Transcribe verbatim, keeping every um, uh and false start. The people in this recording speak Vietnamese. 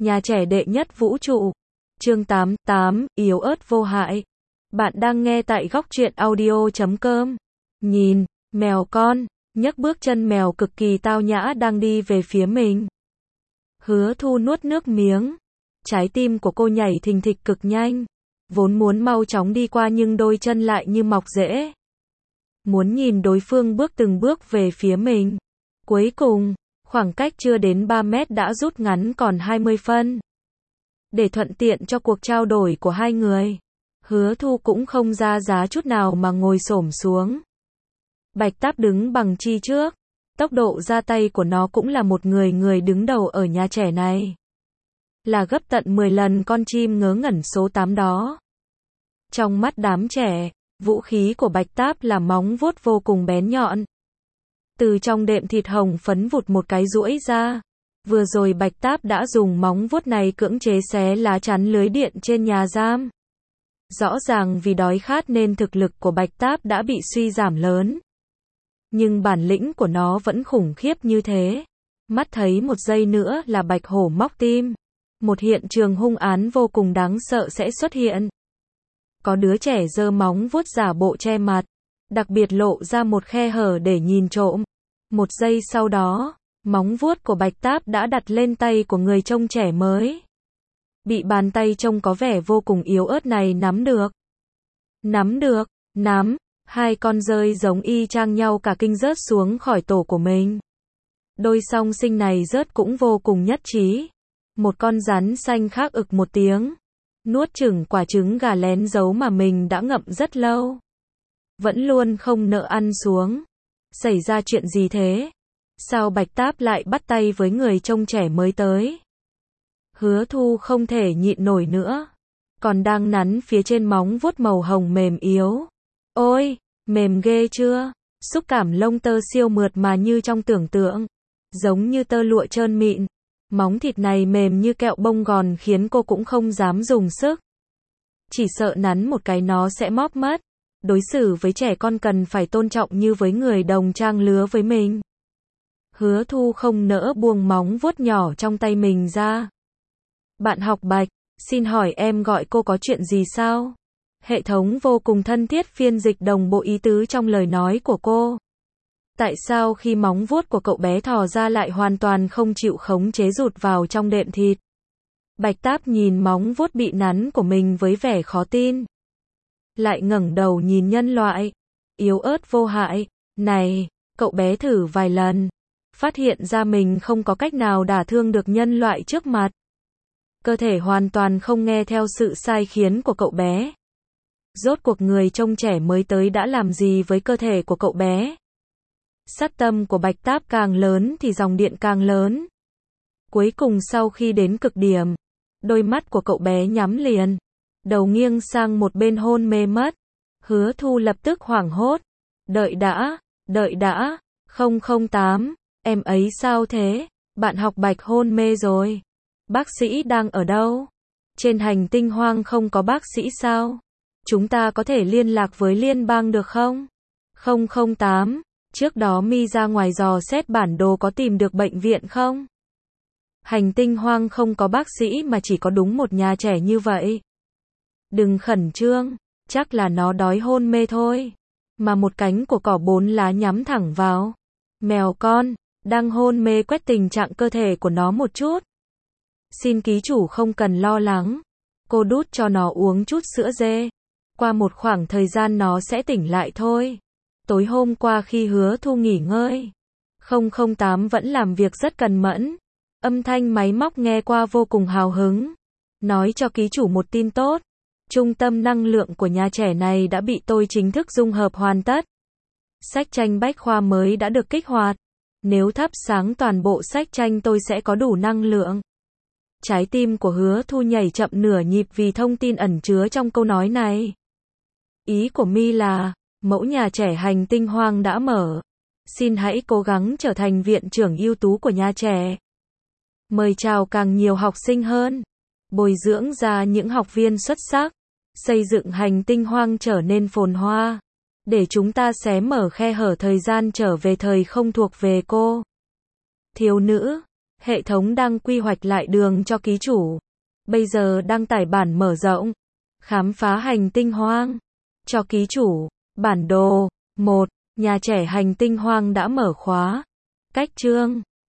Nhà trẻ đệ nhất vũ trụ. Chương tám, tám, yếu ớt vô hại. Bạn đang nghe tại góc truyện audio chấm com. Nhìn, mèo con, nhấc bước chân mèo cực kỳ tao nhã đang đi về phía mình. Hứa Thu nuốt nước miếng. Trái tim của cô nhảy thình thịch cực nhanh. Vốn muốn mau chóng đi qua nhưng đôi chân lại như mọc rễ. Muốn nhìn đối phương bước từng bước về phía mình. Cuối cùng, khoảng cách chưa đến ba mét đã rút ngắn còn hai mươi phân. Để thuận tiện cho cuộc trao đổi của hai người, Hứa Thu cũng không ra giá chút nào mà ngồi xổm xuống. Bạch Táp đứng bằng chi trước. Tốc độ ra tay của nó cũng là một người người đứng đầu ở nhà trẻ này. Là gấp tận mười lần con chim ngớ ngẩn số tám đó. Trong mắt đám trẻ, vũ khí của Bạch Táp là móng vuốt vô cùng bén nhọn. Từ trong đệm thịt hồng phấn vụt một cái duỗi ra. Vừa rồi Bạch Táp đã dùng móng vuốt này cưỡng chế xé lá chắn lưới điện trên nhà giam. Rõ ràng vì đói khát nên thực lực của Bạch Táp đã bị suy giảm lớn. Nhưng bản lĩnh của nó vẫn khủng khiếp như thế. Mắt thấy một giây nữa là Bạch Hổ móc tim. Một hiện trường hung án vô cùng đáng sợ sẽ xuất hiện. Có đứa trẻ giơ móng vuốt giả bộ che mặt, đặc biệt lộ ra một khe hở để nhìn trộm. Một giây sau đó, móng vuốt của Bạch Táp đã đặt lên tay của người trông trẻ mới. Bị bàn tay trông có vẻ vô cùng yếu ớt này nắm được. Nắm được, nắm, hai con rơi giống y chang nhau cả kinh rớt xuống khỏi tổ của mình. Đôi song sinh này rớt cũng vô cùng nhất trí. Một con rắn xanh khác ực một tiếng. Nuốt chửng quả trứng gà lén giấu mà mình đã ngậm rất lâu. Vẫn luôn không nỡ ăn xuống. Xảy ra chuyện gì thế? Sao Bạch Táp lại bắt tay với người trông trẻ mới tới? Hứa Thu không thể nhịn nổi nữa. Còn đang nắn phía trên móng vuốt màu hồng mềm yếu. Ôi, mềm ghê chưa? Xúc cảm lông tơ siêu mượt mà như trong tưởng tượng. Giống như tơ lụa trơn mịn. Móng thịt này mềm như kẹo bông gòn khiến cô cũng không dám dùng sức. Chỉ sợ nắn một cái nó sẽ móp mất. Đối xử với trẻ con cần phải tôn trọng như với người đồng trang lứa với mình. Hứa Thu không nỡ buông móng vuốt nhỏ trong tay mình ra. Bạn học Bạch, xin hỏi em gọi cô có chuyện gì sao? Hệ thống vô cùng thân thiết phiên dịch đồng bộ ý tứ trong lời nói của cô. Tại sao khi móng vuốt của cậu bé thò ra lại hoàn toàn không chịu khống chế rụt vào trong đệm thịt? Bạch Táp nhìn móng vuốt bị nắn của mình với vẻ khó tin. Lại ngẩng đầu nhìn nhân loại. Yếu ớt vô hại. Này, cậu bé thử vài lần. Phát hiện ra mình không có cách nào đả thương được nhân loại trước mặt. Cơ thể hoàn toàn không nghe theo sự sai khiến của cậu bé. Rốt cuộc người trông trẻ mới tới đã làm gì với cơ thể của cậu bé? Sát tâm của Bạch Táp càng lớn thì dòng điện càng lớn. Cuối cùng sau khi đến cực điểm, đôi mắt của cậu bé nhắm liền. Đầu nghiêng sang một bên hôn mê mất. Hứa Thu lập tức hoảng hốt. Đợi đã, đợi đã, không không tám, em ấy sao thế? Bạn học Bạch hôn mê rồi. Bác sĩ đang ở đâu? Trên hành tinh hoang không có bác sĩ sao? Chúng ta có thể liên lạc với liên bang được không? không không tám, trước đó mi ra ngoài dò xét bản đồ có tìm được bệnh viện không? Hành tinh hoang không có bác sĩ mà chỉ có đúng một nhà trẻ như vậy. Đừng khẩn trương, chắc là nó đói hôn mê thôi. Mà một cánh của cỏ bốn lá nhắm thẳng vào. Mèo con, đang hôn mê quét tình trạng cơ thể của nó một chút. Xin ký chủ không cần lo lắng. Cô đút cho nó uống chút sữa dê. Qua một khoảng thời gian nó sẽ tỉnh lại thôi. Tối hôm qua khi Hứa Thu nghỉ ngơi, không không tám vẫn làm việc rất cần mẫn. Âm thanh máy móc nghe qua vô cùng hào hứng. Nói cho ký chủ một tin tốt. Trung tâm năng lượng của nhà trẻ này đã bị tôi chính thức dung hợp hoàn tất. Sách tranh bách khoa mới đã được kích hoạt. Nếu thắp sáng toàn bộ sách tranh tôi sẽ có đủ năng lượng. Trái tim của Hứa Thu nhảy chậm nửa nhịp vì thông tin ẩn chứa trong câu nói này. Ý của mi là, mẫu nhà trẻ hành tinh hoang đã mở. Xin hãy cố gắng trở thành viện trưởng ưu tú của nhà trẻ. Mời chào càng nhiều học sinh hơn. Bồi dưỡng ra những học viên xuất sắc. Xây dựng hành tinh hoang trở nên phồn hoa. Để chúng ta xé mở khe hở thời gian trở về thời không thuộc về cô. Thiếu nữ. Hệ thống đang quy hoạch lại đường cho ký chủ. Bây giờ đăng tải bản mở rộng. Khám phá hành tinh hoang. Cho ký chủ. Bản đồ. một. Nhà trẻ hành tinh hoang đã mở khóa. Cách chương.